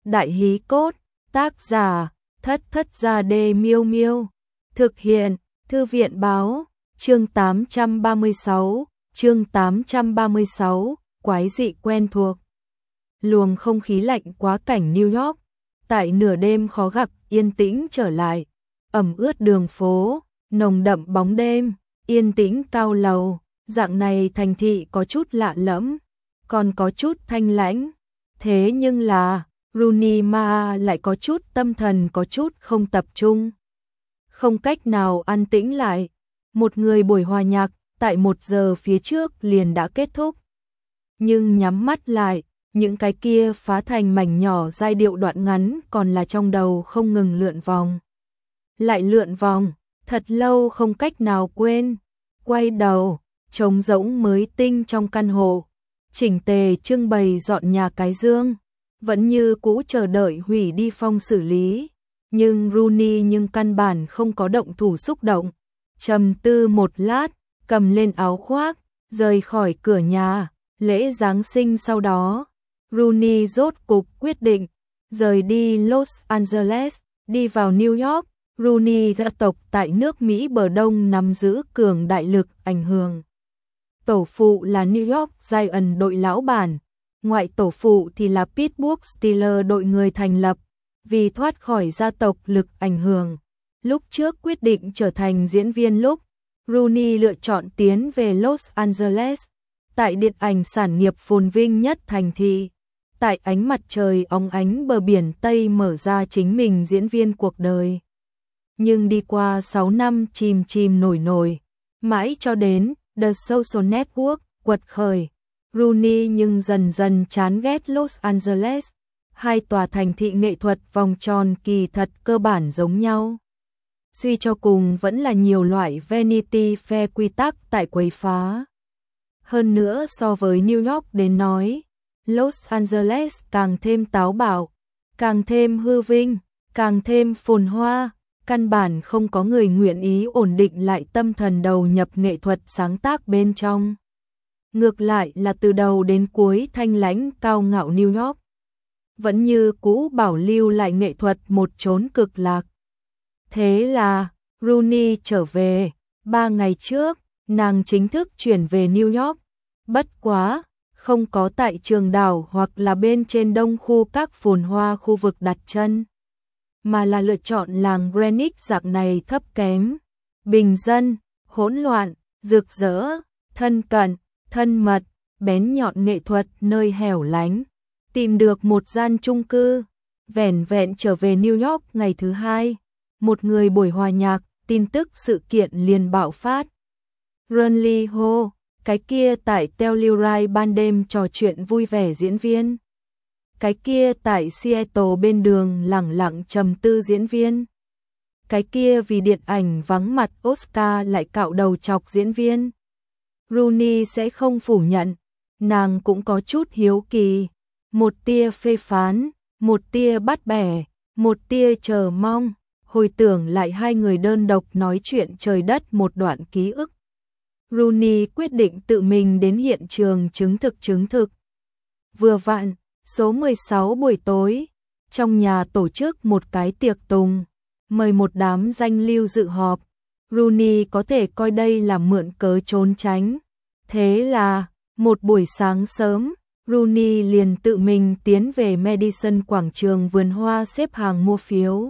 Đại hí cốt, tác giả, Thất Thất Gia Đê Miêu Miêu. Thực hiện, Thư viện báo, chương 836, quái dị quen thuộc. Luồng không khí lạnh quá cảnh New York, tại nửa đêm khó gặp, yên tĩnh trở lại. Ẩm ướt đường phố, nồng đậm bóng đêm, yên tĩnh cao lầu, dạng này thành thị có chút lạ lẫm, còn có chút thanh lãnh. Thế nhưng là, Rooney Mara lại có chút tâm thần, có chút không tập trung. Không cách nào an tĩnh lại. Một người buổi hòa nhạc, tại 1 giờ phía trước liền đã kết thúc. Nhưng nhắm mắt lại, những cái kia phá thành mảnh nhỏ giai điệu đoạn ngắn còn là trong đầu không ngừng lượn vòng. Lại lượn vòng, thật lâu không cách nào quên. Quay đầu, trống rỗng mới tinh trong căn hộ. Chỉnh tề trưng bày dọn nhà cái dương. Vẫn như cũ chờ đợi hủy đi phong xử lý. Nhưng Rooney căn bản không có động thủ xúc động. Trầm tư một lát, cầm lên áo khoác, rời khỏi cửa nhà. Lễ Giáng sinh sau đó, Rooney rốt cục quyết định rời đi Los Angeles, đi vào New York. Rooney gia tộc tại nước Mỹ bờ Đông nắm giữ cường đại lực ảnh hưởng. Tổ phụ là New York Giants đội lão bản, ngoại tổ phụ thì là Pittsburgh Steelers đội người thành lập. Vì thoát khỏi gia tộc lực ảnh hưởng, lúc trước quyết định trở thành diễn viên lúc, Rooney lựa chọn tiến về Los Angeles, tại điện ảnh sản nghiệp phồn vinh nhất thành thị, tại ánh mặt trời óng ánh bờ biển Tây mở ra chính mình diễn viên cuộc đời. Nhưng đi qua 6 năm chìm nổi, mãi cho đến The Social Network quật khởi, Rooney dần dần chán ghét Los Angeles. Hai tòa thành thị nghệ thuật vòng tròn kỳ thật cơ bản giống nhau. Suy cho cùng vẫn là nhiều loại Vanity Fair quy tắc tại quấy phá. Hơn nữa so với New York đến nói, Los Angeles càng thêm táo bạo, càng thêm hư vinh, càng thêm phồn hoa, căn bản không có người nguyện ý ổn định lại tâm thần đầu nhập nghệ thuật sáng tác bên trong. Ngược lại là từ đầu đến cuối thanh lãnh cao ngạo New York vẫn như cũ bảo lưu lại nghệ thuật một chốn cực lạc. Thế là, Rooney trở về, 3 ngày trước, nàng chính thức chuyển về New York. Bất quá, không có tại Trường Đảo hoặc là bên trên đông khu các phồn hoa khu vực đặt chân, mà là lựa chọn làng Greenwich dạng này thấp kém, bình dân, hỗn loạn, rực rỡ, thân cận, thân mật, bén nhọn nghệ thuật nơi hẻo lánh. Tìm được một gian chung cư, vẻn vẹn trở về New York ngày thứ 2, một người buổi hòa nhạc, tin tức sự kiện liền bạo phát. Ronnie Ho, cái kia tại Telluride ban đêm trò chuyện vui vẻ diễn viên. Cái kia tại Seattle bên đường lẳng lặng trầm tư diễn viên. Cái kia vì điện ảnh vắng mặt Oscar lại cạo đầu chọc diễn viên. Rooney sẽ không phủ nhận, nàng cũng có chút hiếu kỳ. Một tia phê phán, một tia bắt bẻ, một tia chờ mong, hồi tưởng lại hai người đơn độc nói chuyện trời đất một đoạn ký ức. Rooney quyết định tự mình đến hiện trường chứng thực. Vừa vặn, số 16 buổi tối, trong nhà tổ chức một cái tiệc tùng, mời một đám danh lưu dự họp. Rooney có thể coi đây là mượn cớ trốn tránh. Thế là, một buổi sáng sớm, Rooney liền tự mình tiến về Madison quảng trường vườn hoa xếp hàng mua phiếu.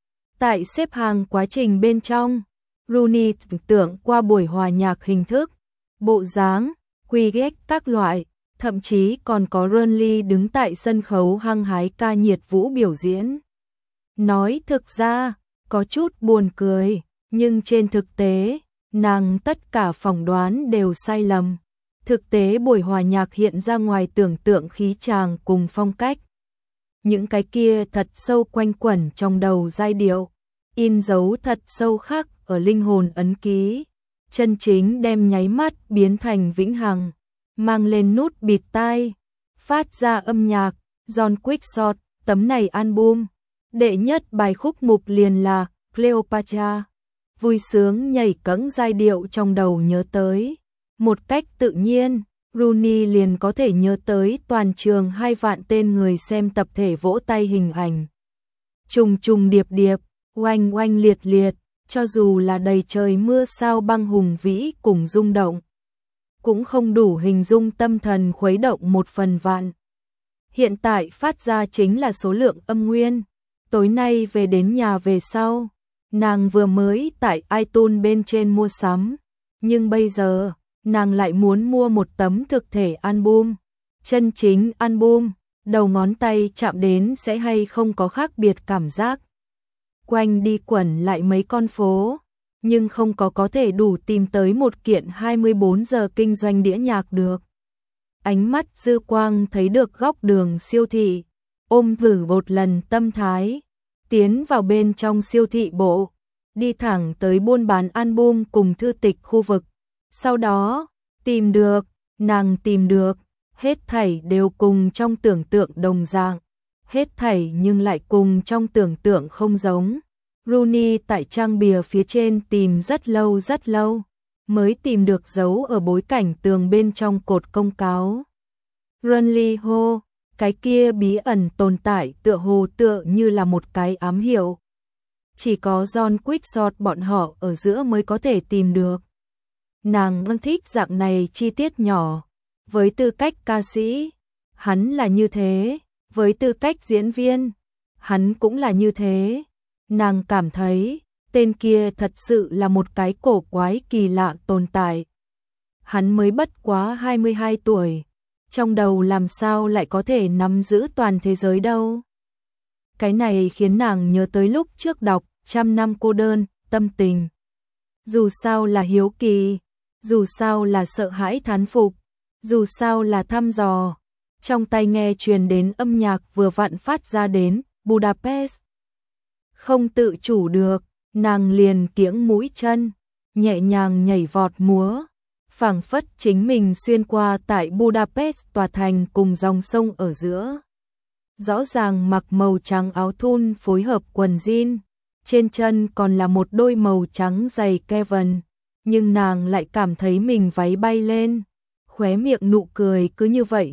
Tại xếp hàng quá trình bên trong, Rooney tưởng tượng qua buổi hòa nhạc hình thức, bộ dáng, quy ghét các loại, thậm chí còn có Ronnie đứng tại sân khấu hăng hái ca nhiệt vũ biểu diễn. Nói thực ra, có chút buồn cười, nhưng trên thực tế, nàng tất cả phỏng đoán đều sai lầm. Thực tế buổi hòa nhạc hiện ra ngoài tưởng tượng khí tràng cùng phong cách. Những cái kia thật sâu quanh quẩn trong đầu giai điệu, in dấu thật sâu khắc ở linh hồn ấn ký, chân chính đem nháy mắt biến thành vĩnh hằng, mang lên nút bịt tai, phát ra âm nhạc, John Quickshot, tấm này album. Đệ nhất bài khúc mục liền là Cleopatra, vui sướng nhảy cẫng giai điệu trong đầu nhớ tới. Một cách tự nhiên, Rooney liền có thể nhớ tới toàn trường 2 vạn tên người xem tập thể vỗ tay hình ảnh. Trùng trùng điệp điệp, oanh oanh liệt liệt, cho dù là đầy trời mưa sao băng hùng vĩ cùng rung động, cũng không đủ hình dung tâm thần khuấy động 1/1000. Hiện tại phát ra chính là số lượng âm nguyên. Tối nay về đến nhà về sau, nàng vừa mới tại iTunes bên trên mua sắm, nhưng bây giờ, nàng lại muốn mua một tấm thực thể album. Chân chính album, đầu ngón tay chạm đến sẽ hay không có khác biệt cảm giác. Quanh đi quẩn lại mấy con phố, nhưng không có thể đủ tìm tới một kiện 24 giờ kinh doanh đĩa nhạc được. Ánh mắt dư quang thấy được góc đường siêu thị, ôm thử một lần tâm thái, tiến vào bên trong siêu thị bộ, đi thẳng tới buôn bán album cùng thư tịch khu vực. Sau đó, tìm được, nàng tìm được, hết thảy đều cùng trong tưởng tượng đồng dạng, hết thảy nhưng lại cùng trong tưởng tượng không giống. Rooney tại trang bìa phía trên tìm rất lâu, mới tìm được dấu ở bối cảnh tường bên trong cột công cáo. Runley Ho, cái kia bí ẩn tồn tại tựa như là một cái ám hiệu. Chỉ có John Quickshot bọn họ ở giữa mới có thể tìm được. Nàng thích dạng này chi tiết nhỏ. Với tư cách ca sĩ, hắn là như thế. Với tư cách diễn viên, hắn cũng là như thế. Nàng cảm thấy, tên kia thật sự là một cái cổ quái kỳ lạ tồn tại. Hắn mới bất quá 22 tuổi. Trong đầu làm sao lại có thể nắm giữ toàn thế giới đâu. Cái này khiến nàng nhớ tới lúc trước đọc 100 năm cô đơn, tâm tình. Dù sao là hiếu kỳ, dù sao là sợ hãi thán phục, dù sao là thăm dò. Trong tai nghe truyền đến âm nhạc vừa vặn phát ra đến Budapest. Không tự chủ được, nàng liền kiễng mũi chân, nhẹ nhàng nhảy vọt múa, phảng phất chính mình xuyên qua tại Budapest tòa thành cùng dòng sông ở giữa. Rõ ràng mặc màu trắng áo thun phối hợp quần jean, trên chân còn là một đôi màu trắng giày Kevin, nhưng nàng lại cảm thấy mình váy bay lên, khóe miệng nụ cười cứ như vậy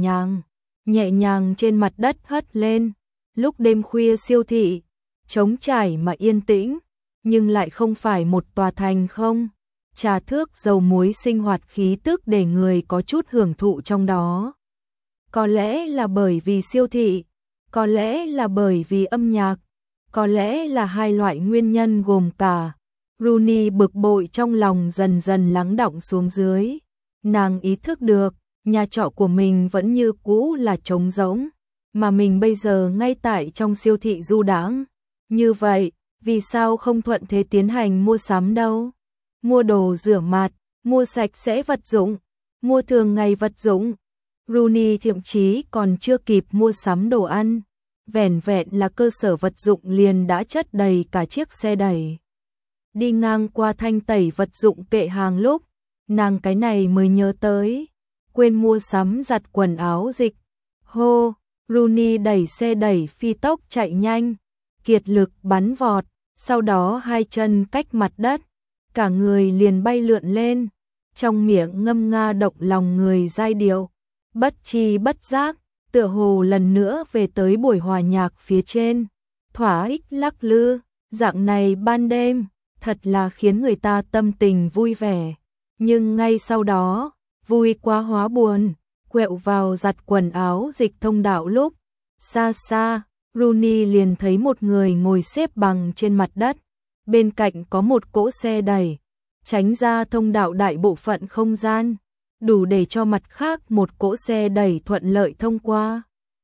nhẹ nhàng trên mặt đất hất lên. Lúc đêm khuya siêu thị, trống trải mà yên tĩnh, nhưng lại không phải một tòa thành không. Trà thước dầu muối sinh hoạt khí tức để người có chút hưởng thụ trong đó. Có lẽ là bởi vì siêu thị, có lẽ là bởi vì âm nhạc, có lẽ là hai loại nguyên nhân gồm cả. Rooney bực bội trong lòng dần dần lắng đọng xuống dưới. Nàng ý thức được, nhà trọ của mình vẫn như cũ là trống rỗng, mà mình bây giờ ngay tại trong siêu thị du đãng. Như vậy, vì sao không thuận thế tiến hành mua sắm đâu? Mua đồ rửa mặt, mua sạch sẽ vật dụng, mua thường ngày vật dụng. Rooney thậm chí còn chưa kịp mua sắm đồ ăn, vẻn vẹn là cơ sở vật dụng liền đã chất đầy cả chiếc xe đẩy. Đi ngang qua thanh tẩy vật dụng kệ hàng lúc, nàng cái này mới nhớ tới, quên mua sắm giặt quần áo dịch. Hô, Rooney đẩy xe đẩy phi tốc chạy nhanh, kiệt lực bắn vọt, sau đó hai chân cách mặt đất, cả người liền bay lượn lên, trong miệng ngâm nga động lòng người giai điệu, bất tri bất giác, tựa hồ lần nữa về tới buổi hòa nhạc phía trên, thỏa ích lắc lư, dạng này ban đêm, thật là khiến người ta tâm tình vui vẻ, nhưng ngay sau đó, vui quá hóa buồn, quẹo vào giặt quần áo dịch thông đạo lúc, xa xa, Rooney liền thấy một người ngồi xếp bằng trên mặt đất, bên cạnh có một cỗ xe đẩy, tránh ra thông đạo đại bộ phận không gian, đủ để cho mặt khác một cỗ xe đẩy thuận lợi thông qua.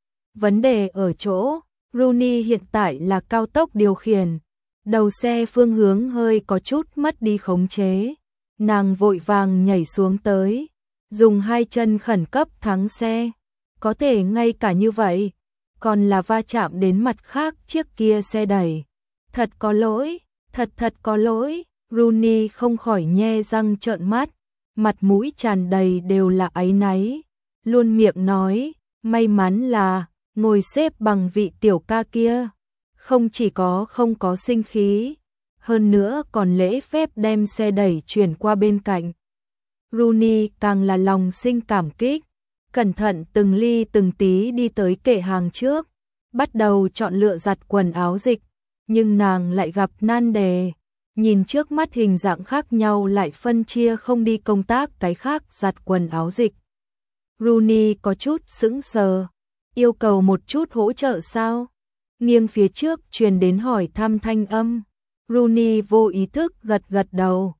Vấn đề ở chỗ, Rooney hiện tại là cao tốc điều khiển, đầu xe phương hướng hơi có chút mất đi khống chế, nàng vội vàng nhảy xuống tới, dùng hai chân khẩn cấp thắng xe, có thể ngay cả như vậy, còn là va chạm đến mặt khác chiếc kia xe đẩy. Thật có lỗi, thật có lỗi, Rooney không khỏi nhe răng trợn mắt, mặt mũi tràn đầy đều là áy náy, luôn miệng nói, may mắn là, ngồi xếp bằng vị tiểu ca kia, không chỉ không có sinh khí, hơn nữa còn lễ phép đem xe đẩy chuyển qua bên cạnh. Rooney càng là lòng sinh cảm kích, cẩn thận từng ly từng tí đi tới kệ hàng trước, bắt đầu chọn lựa giặt quần áo dịch, nhưng nàng lại gặp nan đề, nhìn trước mắt hình dạng khác nhau lại phân chia không đi công tác cái khác giặt quần áo dịch. Rooney có chút sững sờ, yêu cầu một chút hỗ trợ sao? Nghiêng phía trước truyền đến hỏi thăm thanh âm. Rooney vô ý thức gật gật đầu.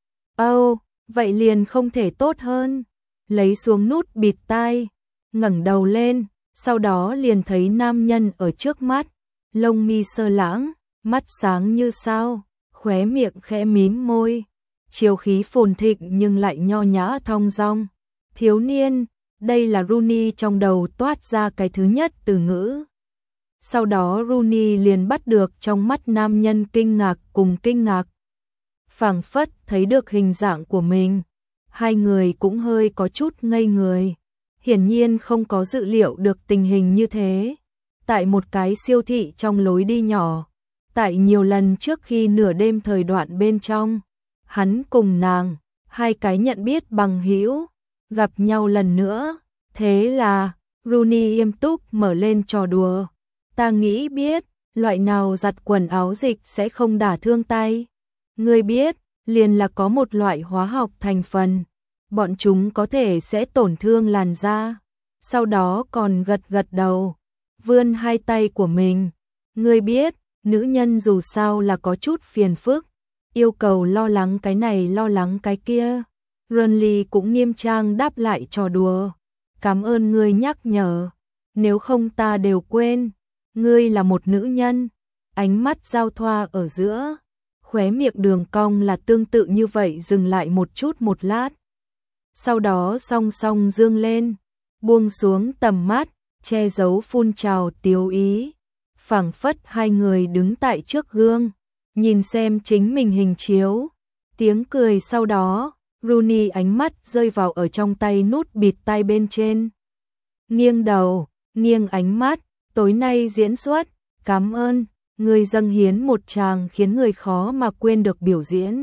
Vậy liền không thể tốt hơn. Lấy xuống nút bịt tai, ngẩng đầu lên, sau đó liền thấy nam nhân ở trước mắt, lông mi sơ lãng, mắt sáng như sao, khóe miệng khẽ mím môi, chiều khí phồn thịnh nhưng lại nho nhã thong dong. Thiếu niên, đây là Rooney trong đầu toát ra cái thứ nhất từ ngữ. Sau đó Rooney liền bắt được trong mắt nam nhân kinh ngạc cùng kinh ngạc. Phảng phất thấy được hình dạng của mình, hai người cũng hơi có chút ngây người. Hiển nhiên không có dự liệu được tình hình như thế. Tại một cái siêu thị trong lối đi nhỏ, tại nhiều lần trước khi nửa đêm thời đoạn bên trong, hắn cùng nàng, hai cái nhận biết bằng hữu, gặp nhau lần nữa. Thế là, Rooney nghiêm túc mở lên trò đùa. Ta nghĩ biết, loại nào giặt quần áo dịch sẽ không đả thương tay. Ngươi biết, liền là có một loại hóa học thành phần, bọn chúng có thể sẽ tổn thương làn da. Sau đó còn gật gật đầu, vươn hai tay của mình. Ngươi biết, nữ nhân dù sao là có chút phiền phức, yêu cầu lo lắng cái này lo lắng cái kia. Rooney cũng nghiêm trang đáp lại trò đùa. Cảm ơn ngươi nhắc nhở, nếu không ta đều quên. Ngươi là một nữ nhân. Ánh mắt giao thoa ở giữa, khóe miệng đường cong là tương tự như vậy, dừng lại một chút một lát. Sau đó song song dương lên, buông xuống tầm mắt, che giấu phun trào tiếu ý. Phảng phất hai người đứng tại trước gương, nhìn xem chính mình hình chiếu. Tiếng cười sau đó, Rooney ánh mắt rơi vào ở trong tay nút bịt tai bên trên. Nghiêng đầu, nghiêng ánh mắt, tối nay diễn xuất, cảm ơn, người dâng hiến một tràng khiến người khó mà quên được biểu diễn.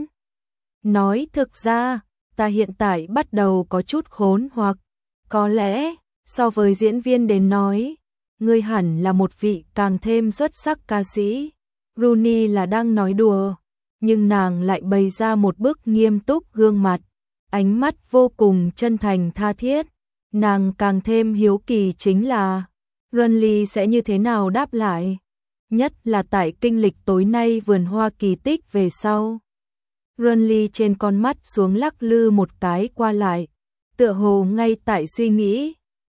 Nói thực ra, ta hiện tại bắt đầu có chút khốn hoặc, có lẽ, so với diễn viên đến nói, ngươi hẳn là một vị càng thêm xuất sắc ca sĩ. Rooney là đang nói đùa, nhưng nàng lại bày ra một bức nghiêm túc gương mặt, ánh mắt vô cùng chân thành tha thiết. Nàng càng thêm hiếu kỳ chính là Rooney sẽ như thế nào đáp lại, nhất là tại kinh lịch tối nay vườn hoa kỳ tích về sau. Rooney trên con mắt xuống lắc lư một cái qua lại, tựa hồ ngay tại suy nghĩ.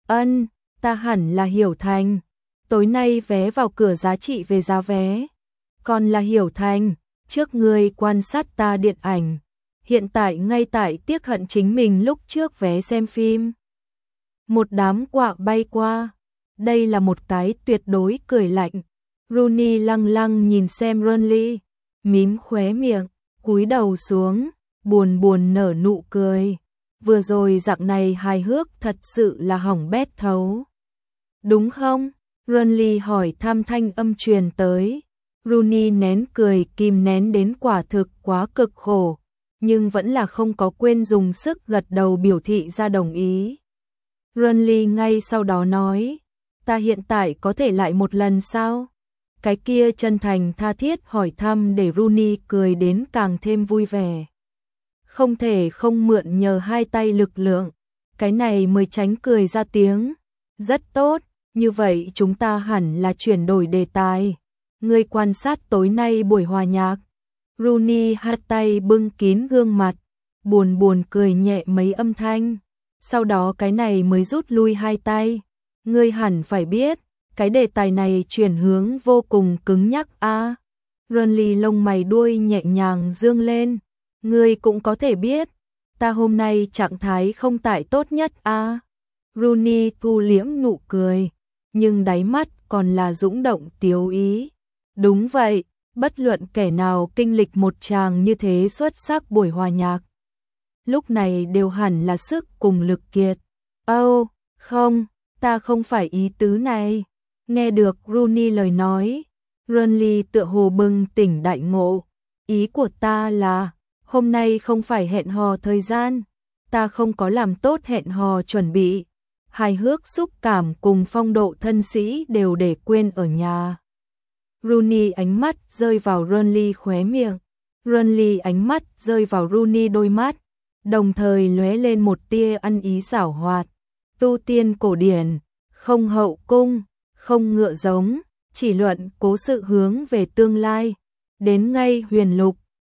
Ta hẳn là Hiểu Thành. Tối nay vé vào cửa giá trị về giá vé. Còn là Hiểu Thành, trước ngươi quan sát ta điện ảnh, hiện tại ngay tại tiếc hận chính mình lúc trước vé xem phim. Một đám quạ bay qua, đây là một cái tuyệt đối cười lạnh. Rooney lăng lăng nhìn xem Rooney, mím khóe miệng, cúi đầu xuống, buồn buồn nở nụ cười. Vừa rồi dạng này hài hước thật sự là hỏng bét thấu. Đúng không? Rooney hỏi thăm thanh âm truyền tới. Rooney nén cười kìm nén đến quả thực quá cực khổ, nhưng vẫn là không có quên dùng sức gật đầu biểu thị ra đồng ý. Rooney ngay sau đó nói, ta hiện tại có thể lại một lần sao? Cái kia chân thành tha thiết hỏi thăm để Rooney cười đến càng thêm vui vẻ. Không thể không mượn nhờ hai tay lực lượng, cái này mới tránh cười ra tiếng. Rất tốt, như vậy chúng ta hẳn là chuyển đổi đề tài. Ngươi quan sát tối nay buổi hòa nhạc. Rooney hai tay bưng kín gương mặt, buồn buồn cười nhẹ mấy âm thanh. Sau đó cái này mới rút lui hai tay. Ngươi hẳn phải biết, cái đề tài này chuyển hướng vô cùng cứng nhắc a. Rooney lông mày đuôi nhẹ nhàng dương lên. Ngươi cũng có thể biết, ta hôm nay trạng thái không tại tốt nhất a. Rooney thu liễm nụ cười, nhưng đáy mắt còn là dũng động tiếu ý. Đúng vậy, bất luận kẻ nào kinh lịch một tràng như thế xuất sắc buổi hòa nhạc, lúc này đều hẳn là sức cùng lực kiệt. Không, ta không phải ý tứ này. Nghe được Rooney lời nói, Rooney tựa hồ bừng tỉnh đại ngộ. Ý của ta là, hôm nay không phải hẹn hò thời gian, ta không có làm tốt hẹn hò chuẩn bị. Hài hước xúc cảm cùng phong độ thân sĩ đều để quên ở nhà. Rooney ánh mắt rơi vào Burnley khóe miệng. Burnley ánh mắt rơi vào Rooney đôi mắt, đồng thời lóe lên một tia ăn ý giảo hoạt. Tu tiên cổ điển, không hậu cung, không ngựa giống, chỉ luận cố sự hướng về tương lai. Đến ngay huyền lục,